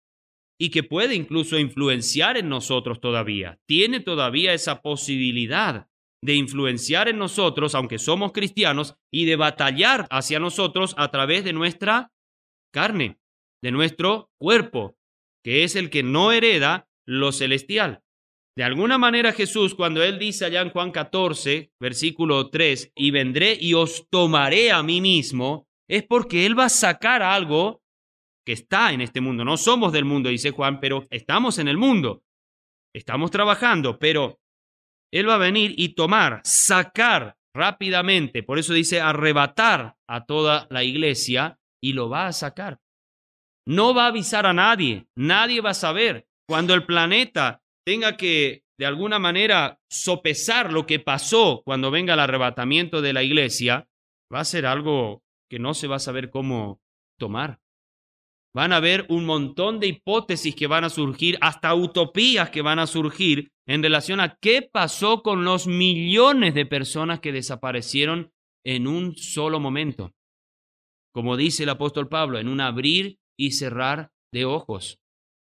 y que puede incluso influenciar en nosotros todavía. Tiene todavía esa posibilidad de influenciar en nosotros, aunque somos cristianos, y de batallar hacia nosotros a través de nuestra carne, de nuestro cuerpo, que es el que no hereda lo celestial. De alguna manera Jesús, cuando Él dice allá en Juan 14, versículo 3, y vendré y os tomaré a mí mismo, es porque Él va a sacar algo que está en este mundo. No somos del mundo, dice Juan, pero estamos en el mundo. Estamos trabajando, pero Él va a venir y tomar, sacar rápidamente, por eso dice arrebatar a toda la iglesia y lo va a sacar. No va a avisar a nadie, nadie va a saber. Cuando el planeta tenga que, de alguna manera, sopesar lo que pasó cuando venga el arrebatamiento de la iglesia, va a ser algo que no se va a saber cómo tomar. Van a haber un montón de hipótesis que van a surgir, hasta utopías que van a surgir en relación a qué pasó con los millones de personas que desaparecieron en un solo momento. Como dice el apóstol Pablo, en un abrir y cerrar de ojos.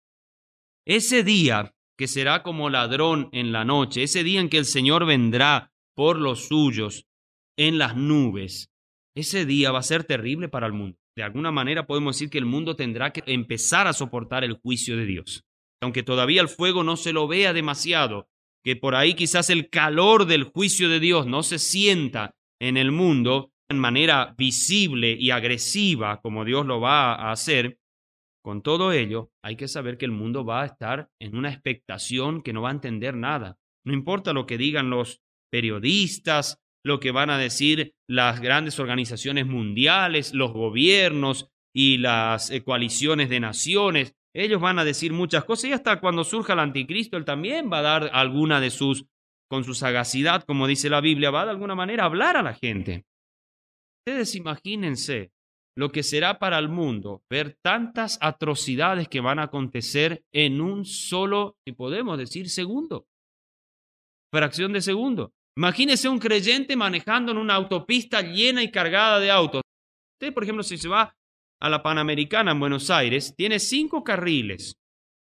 Ese día que será como ladrón en la noche, ese día en que el Señor vendrá por los suyos en las nubes, ese día va a ser terrible para el mundo. De alguna manera podemos decir que el mundo tendrá que empezar a soportar el juicio de Dios. Aunque todavía el fuego no se lo vea demasiado, que por ahí quizás el calor del juicio de Dios no se sienta en el mundo en manera visible y agresiva como Dios lo va a hacer, con todo ello hay que saber que el mundo va a estar en una expectación que no va a entender nada. No importa lo que digan los periodistas, lo que van a decir las grandes organizaciones mundiales, los gobiernos y las coaliciones de naciones. Ellos van a decir muchas cosas y hasta cuando surja el anticristo, él también va a dar alguna de con su sagacidad, como dice la Biblia, va de alguna manera a hablar a la gente. Ustedes imagínense lo que será para el mundo ver tantas atrocidades que van a acontecer en un solo, si podemos decir, segundo, fracción de segundo. Imagínese un creyente manejando en una autopista llena y cargada de autos. Usted, por ejemplo, si se va a la Panamericana en Buenos Aires, tiene 5 carriles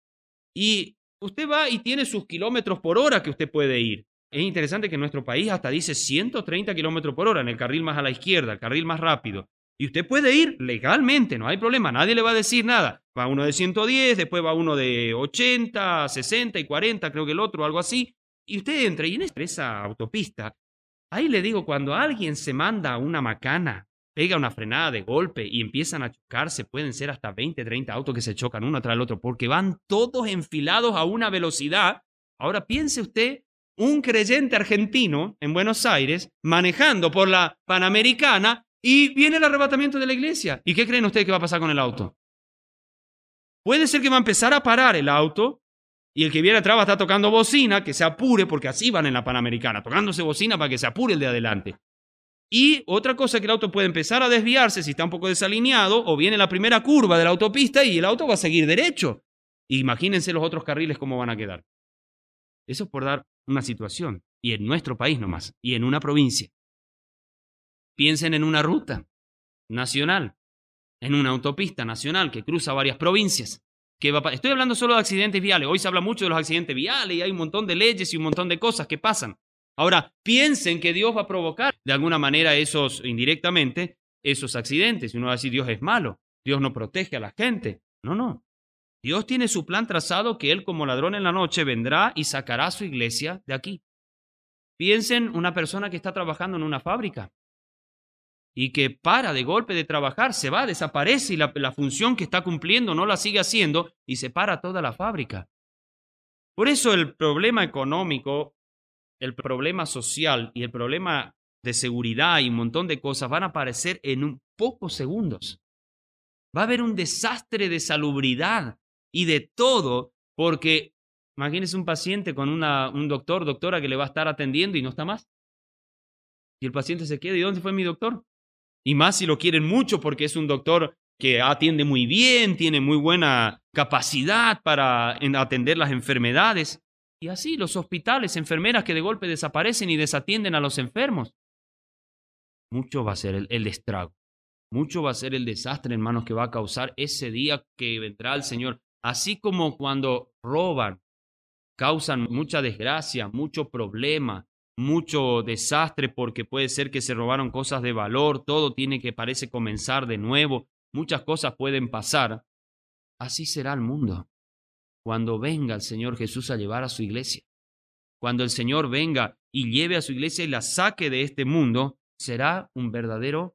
y usted va y tiene sus kilómetros por hora que usted puede ir. Es interesante que en nuestro país hasta dice 130 kilómetros por hora en el carril más a la izquierda, el carril más rápido. Y usted puede ir legalmente, no hay problema, nadie le va a decir nada. Va uno de 110, después va uno de 80, 60 y 40, creo que el otro, algo así. Y usted entra y en esa autopista, ahí le digo, cuando alguien se manda una macana, pega una frenada de golpe y empiezan a chocarse, pueden ser hasta 20, 30 autos que se chocan uno tras el otro, porque van todos enfilados a una velocidad. Ahora piense usted, un creyente argentino en Buenos Aires manejando por la Panamericana y viene el arrebatamiento de la iglesia. ¿Y qué creen ustedes que va a pasar con el auto? Puede ser que va a empezar a parar el auto y el que viene atrás va a estar tocando bocina, que se apure, porque así van en la Panamericana, tocándose bocina para que se apure el de adelante. Y otra cosa es que el auto puede empezar a desviarse si está un poco desalineado o viene la primera curva de la autopista y el auto va a seguir derecho. Imagínense los otros carriles cómo van a quedar. Eso es por dar una situación, y en nuestro país nomás, y en una provincia. Piensen en una ruta nacional, en una autopista nacional que cruza varias provincias. Estoy hablando solo de accidentes viales. Hoy se habla mucho de los accidentes viales y hay un montón de leyes y un montón de cosas que pasan. Ahora, piensen que Dios va a provocar de alguna manera indirectamente, esos accidentes. Y uno va a decir, Dios es malo, Dios no protege a la gente. No. Dios tiene su plan trazado que Él como ladrón en la noche vendrá y sacará a su iglesia de aquí. Piensen una persona que está trabajando en una fábrica y que para de golpe de trabajar, se va, desaparece y la función que está cumpliendo no la sigue haciendo y se para toda la fábrica. Por eso el problema económico, el problema social y el problema de seguridad y un montón de cosas van a aparecer en pocos segundos. Va a haber un desastre de salubridad y de todo, porque imagínese un paciente con un doctora que le va a estar atendiendo y no está más. Y el paciente se queda, ¿y dónde fue mi doctor? Y más si lo quieren mucho porque es un doctor que atiende muy bien, tiene muy buena capacidad para atender las enfermedades. Y así los hospitales, enfermeras que de golpe desaparecen y desatienden a los enfermos. Mucho va a ser el estrago. Mucho va a ser el desastre, hermanos, que va a causar ese día que vendrá el Señor. Así como cuando roban, causan mucha desgracia, mucho problema, mucho desastre porque puede ser que se robaron cosas de valor, todo parece comenzar de nuevo, muchas cosas pueden pasar. Así será el mundo cuando venga el Señor Jesús a llevar a su iglesia. Cuando el Señor venga y lleve a su iglesia y la saque de este mundo, será un verdadero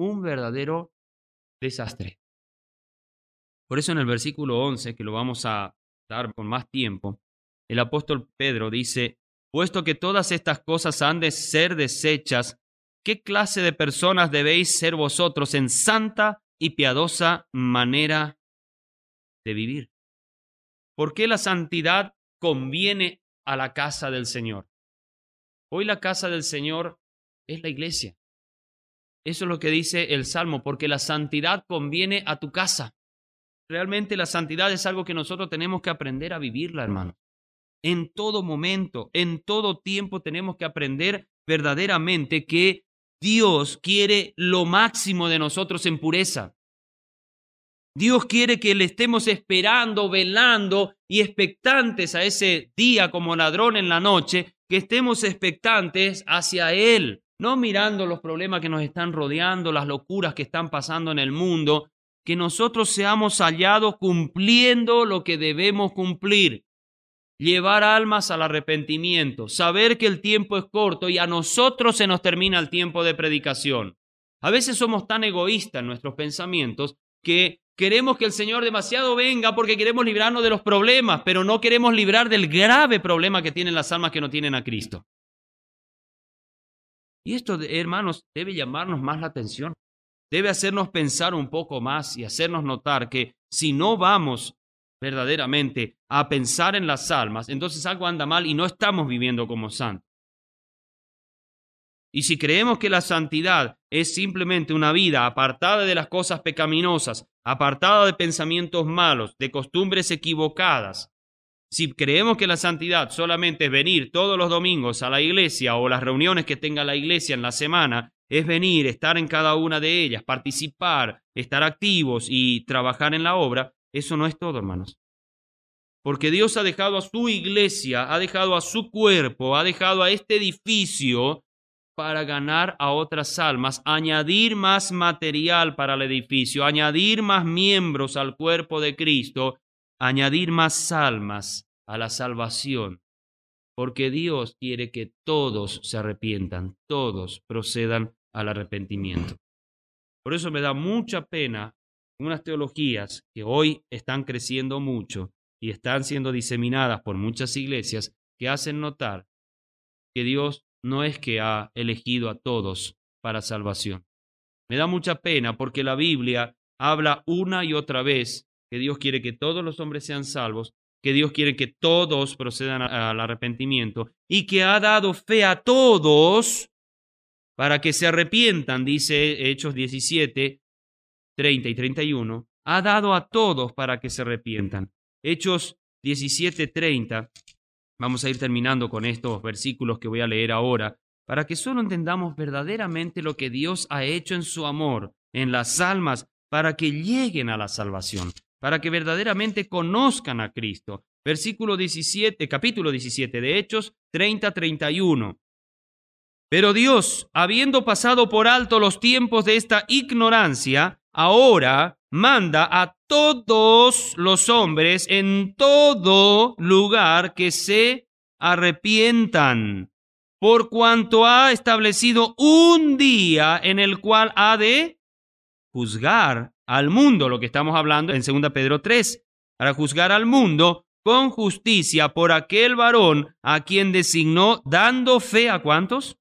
desastre. Por eso en el versículo 11, que lo vamos a dar con más tiempo, el apóstol Pedro dice, puesto que todas estas cosas han de ser deshechas, ¿qué clase de personas debéis ser vosotros en santa y piadosa manera de vivir? ¿Por qué la santidad conviene a la casa del Señor? Hoy la casa del Señor es la iglesia. Eso es lo que dice el Salmo, porque la santidad conviene a tu casa. Realmente la santidad es algo que nosotros tenemos que aprender a vivirla, hermano. En todo momento, en todo tiempo tenemos que aprender verdaderamente que Dios quiere lo máximo de nosotros en pureza. Dios quiere que le estemos esperando, velando y expectantes a ese día como ladrón en la noche, que estemos expectantes hacia Él, no mirando los problemas que nos están rodeando, las locuras que están pasando en el mundo, que nosotros seamos hallados cumpliendo lo que debemos cumplir. Llevar almas al arrepentimiento, saber que el tiempo es corto y a nosotros se nos termina el tiempo de predicación. A veces somos tan egoístas en nuestros pensamientos que queremos que el Señor demasiado venga porque queremos librarnos de los problemas, pero no queremos librar del grave problema que tienen las almas que no tienen a Cristo. Y esto, hermanos, debe llamarnos más la atención. Debe hacernos pensar un poco más y hacernos notar que si no vamos verdaderamente a pensar en las almas, entonces algo anda mal y no estamos viviendo como santos. Y si creemos que la santidad es simplemente una vida apartada de las cosas pecaminosas, apartada de pensamientos malos, de costumbres equivocadas, si creemos que la santidad solamente es venir todos los domingos a la iglesia o las reuniones que tenga la iglesia en la semana, es venir, estar en cada una de ellas, participar, estar activos y trabajar en la obra, eso no es todo, hermanos. Porque Dios ha dejado a su iglesia, ha dejado a su cuerpo, ha dejado a este edificio para ganar a otras almas, añadir más material para el edificio, añadir más miembros al cuerpo de Cristo, añadir más almas a la salvación. Porque Dios quiere que todos se arrepientan, todos procedan al arrepentimiento. Por eso me da mucha pena unas teologías que hoy están creciendo mucho y están siendo diseminadas por muchas iglesias que hacen notar que Dios no es que ha elegido a todos para salvación. Me da mucha pena porque la Biblia habla una y otra vez que Dios quiere que todos los hombres sean salvos, que Dios quiere que todos procedan al arrepentimiento y que ha dado fe a todos para que se arrepientan, dice Hechos 17, 30 y 31, ha dado a todos para que se arrepientan. Hechos 17, 30, vamos a ir terminando con estos versículos que voy a leer ahora, para que solo entendamos verdaderamente lo que Dios ha hecho en su amor, en las almas, para que lleguen a la salvación, para que verdaderamente conozcan a Cristo. Versículo 17, capítulo 17 de Hechos 30, 31. Pero Dios, habiendo pasado por alto los tiempos de esta ignorancia, ahora manda a todos los hombres en todo lugar que se arrepientan, por cuanto ha establecido un día en el cual ha de juzgar al mundo, lo que estamos hablando en 2 Pedro 3, para juzgar al mundo con justicia por aquel varón a quien designó, dando fe ¿a cuántos?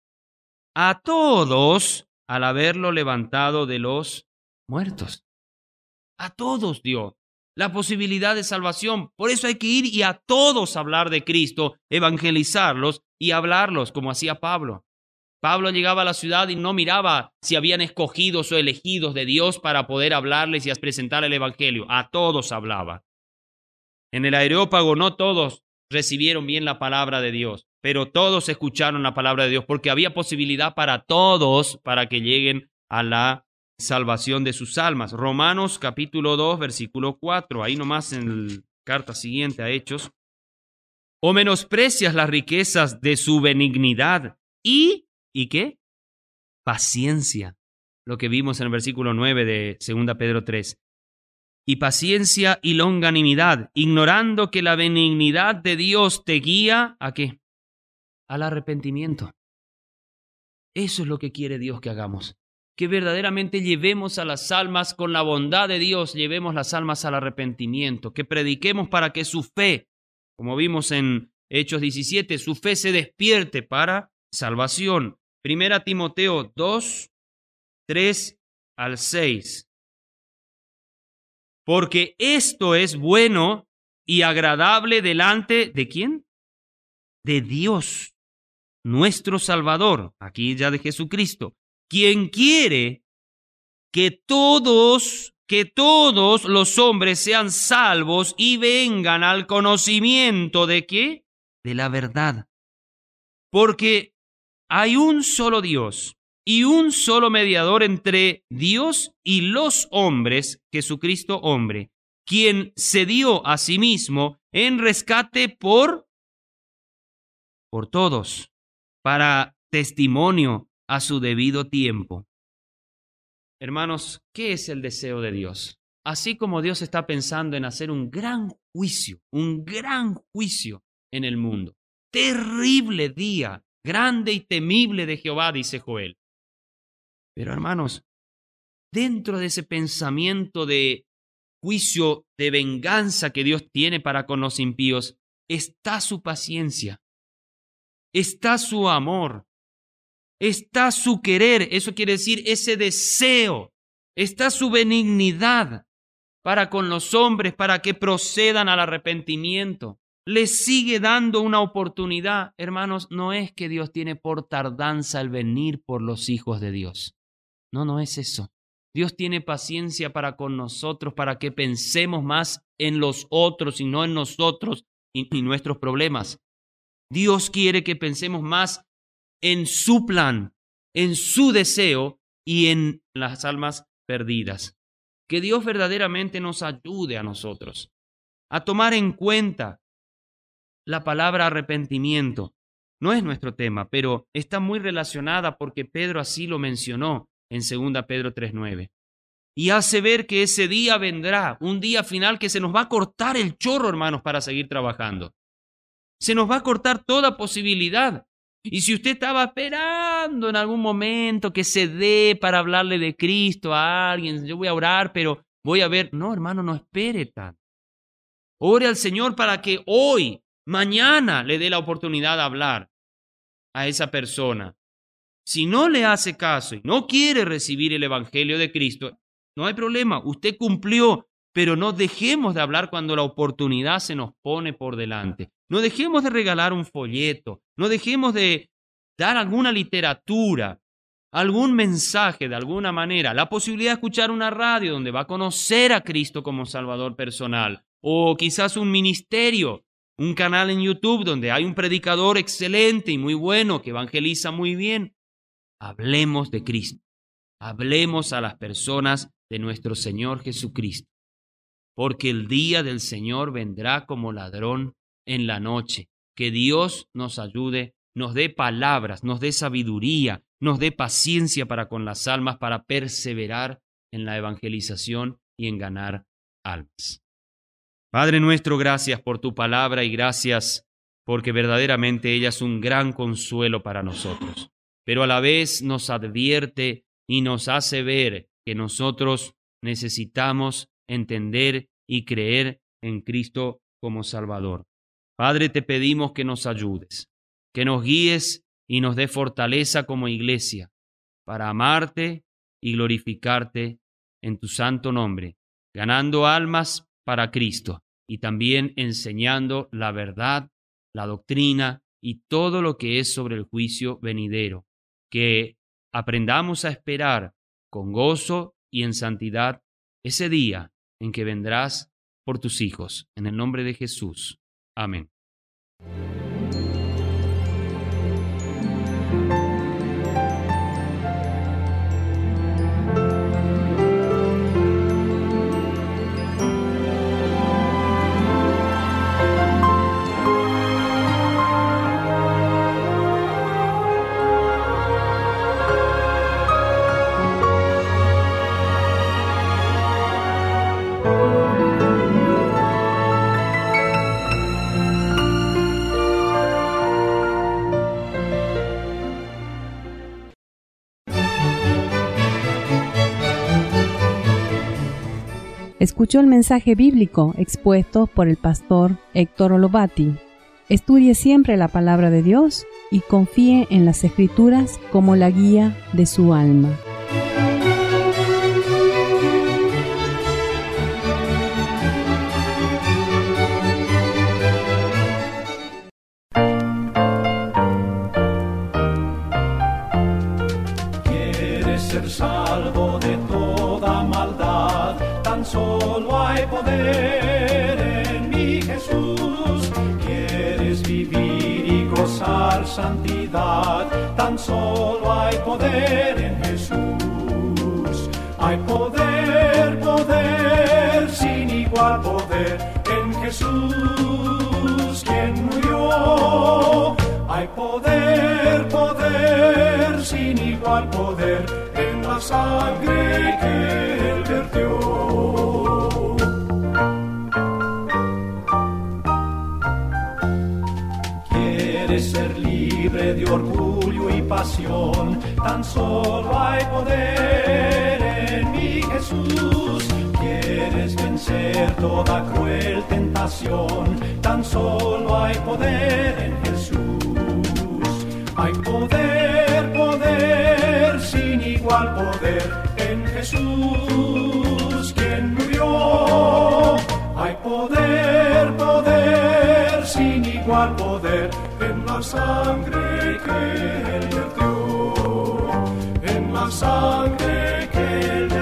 A todos, al haberlo levantado de los muertos. A todos dio la posibilidad de salvación. Por eso hay que ir y a todos hablar de Cristo, evangelizarlos y hablarlos como hacía Pablo. Pablo llegaba a la ciudad y no miraba si habían escogidos o elegidos de Dios para poder hablarles y presentar el evangelio. A todos hablaba. En el Areópago no todos recibieron bien la palabra de Dios, pero todos escucharon la palabra de Dios porque había posibilidad para todos para que lleguen a la salvación de sus almas. Romanos capítulo 2, versículo 4, ahí nomás en la carta siguiente a Hechos. ¿O menosprecias las riquezas de su benignidad ¿y qué? Paciencia, lo que vimos en el versículo 9 de 2 Pedro 3. Y paciencia y longanimidad, ignorando que la benignidad de Dios te guía ¿a qué? Al arrepentimiento. Eso es lo que quiere Dios que hagamos. Que verdaderamente llevemos a las almas con la bondad de Dios, llevemos las almas al arrepentimiento, que prediquemos para que su fe, como vimos en Hechos 17, su fe se despierte para salvación. 1 Timoteo 2, 3 al 6. Porque esto es bueno y agradable delante ¿de quién? De Dios, nuestro Salvador, aquí ya de Jesucristo, quien quiere que todos los hombres sean salvos y vengan al conocimiento ¿de qué? De la verdad. Porque hay un solo Dios y un solo mediador entre Dios y los hombres, Jesucristo hombre, quien se dio a sí mismo en rescate por todos, para testimonio a su debido tiempo. Hermanos, ¿qué es el deseo de Dios? Así como Dios está pensando en hacer un gran juicio en el mundo. Terrible día, grande y temible de Jehová, dice Joel. Pero hermanos, dentro de ese pensamiento de juicio, de venganza que Dios tiene para con los impíos, está su paciencia, está su amor, está su querer, eso quiere decir ese deseo, está su benignidad para con los hombres, para que procedan al arrepentimiento. Les sigue dando una oportunidad. Hermanos, no es que Dios tiene por tardanza el venir por los hijos de Dios. No, no es eso. Dios tiene paciencia para con nosotros, para que pensemos más en los otros y no en nosotros y nuestros problemas. Dios quiere que pensemos más en su plan, en su deseo y en las almas perdidas. Que Dios verdaderamente nos ayude a nosotros a tomar en cuenta la palabra arrepentimiento. No es nuestro tema, pero está muy relacionada porque Pedro así lo mencionó en 2 Pedro 3:9. Y hace ver que ese día vendrá, un día final que se nos va a cortar el chorro, hermanos, para seguir trabajando. Se nos va a cortar toda posibilidad. Y si usted estaba esperando en algún momento que se dé para hablarle de Cristo a alguien, yo voy a orar, pero voy a ver. No, hermano, no espere tanto. Ore al Señor para que hoy, mañana, le dé la oportunidad de hablar a esa persona. Si no le hace caso y no quiere recibir el Evangelio de Cristo, no hay problema, usted cumplió, pero no dejemos de hablar cuando la oportunidad se nos pone por delante. No dejemos de regalar un folleto, no dejemos de dar alguna literatura, algún mensaje de alguna manera, la posibilidad de escuchar una radio donde va a conocer a Cristo como Salvador personal, o quizás un ministerio, un canal en YouTube donde hay un predicador excelente y muy bueno que evangeliza muy bien. Hablemos de Cristo, hablemos a las personas de nuestro Señor Jesucristo, porque el día del Señor vendrá como ladrón en la noche. Que Dios nos ayude, nos dé palabras, nos dé sabiduría, nos dé paciencia para con las almas, para perseverar en la evangelización y en ganar almas. Padre nuestro, gracias por tu palabra y gracias porque verdaderamente ella es un gran consuelo para nosotros, pero a la vez nos advierte y nos hace ver que nosotros necesitamos entender y creer en Cristo como Salvador. Padre, te pedimos que nos ayudes, que nos guíes y nos dé fortaleza como iglesia para amarte y glorificarte en tu santo nombre, ganando almas para Cristo y también enseñando la verdad, la doctrina y todo lo que es sobre el juicio venidero. Que aprendamos a esperar con gozo y en santidad ese día en que vendrás por tus hijos. En el nombre de Jesús. Amén. Escuchó el mensaje bíblico expuesto por el pastor Héctor Olovati. Estudie siempre la palabra de Dios y confíe en las Escrituras como la guía de su alma. ¿Quieres ser salvo de toda maldad? Tan solo hay poder en mi Jesús. ¿Quieres vivir y gozar santidad? Tan solo hay poder en Jesús. Hay poder, poder, sin igual poder en Jesús, quien murió. Hay poder, poder, sin igual poder en la sangre que Él vertió. ¿Quieres ser libre de orgullo y pasión? Tan solo hay poder en mi Jesús. ¿Quieres vencer toda cruel tentación? Tan solo hay poder en Jesús. Hay poder, poder, sin igual poder en Jesús, quien murió. Hay poder, poder, sin igual poder en la sangre que Él vertió. En la sangre que Él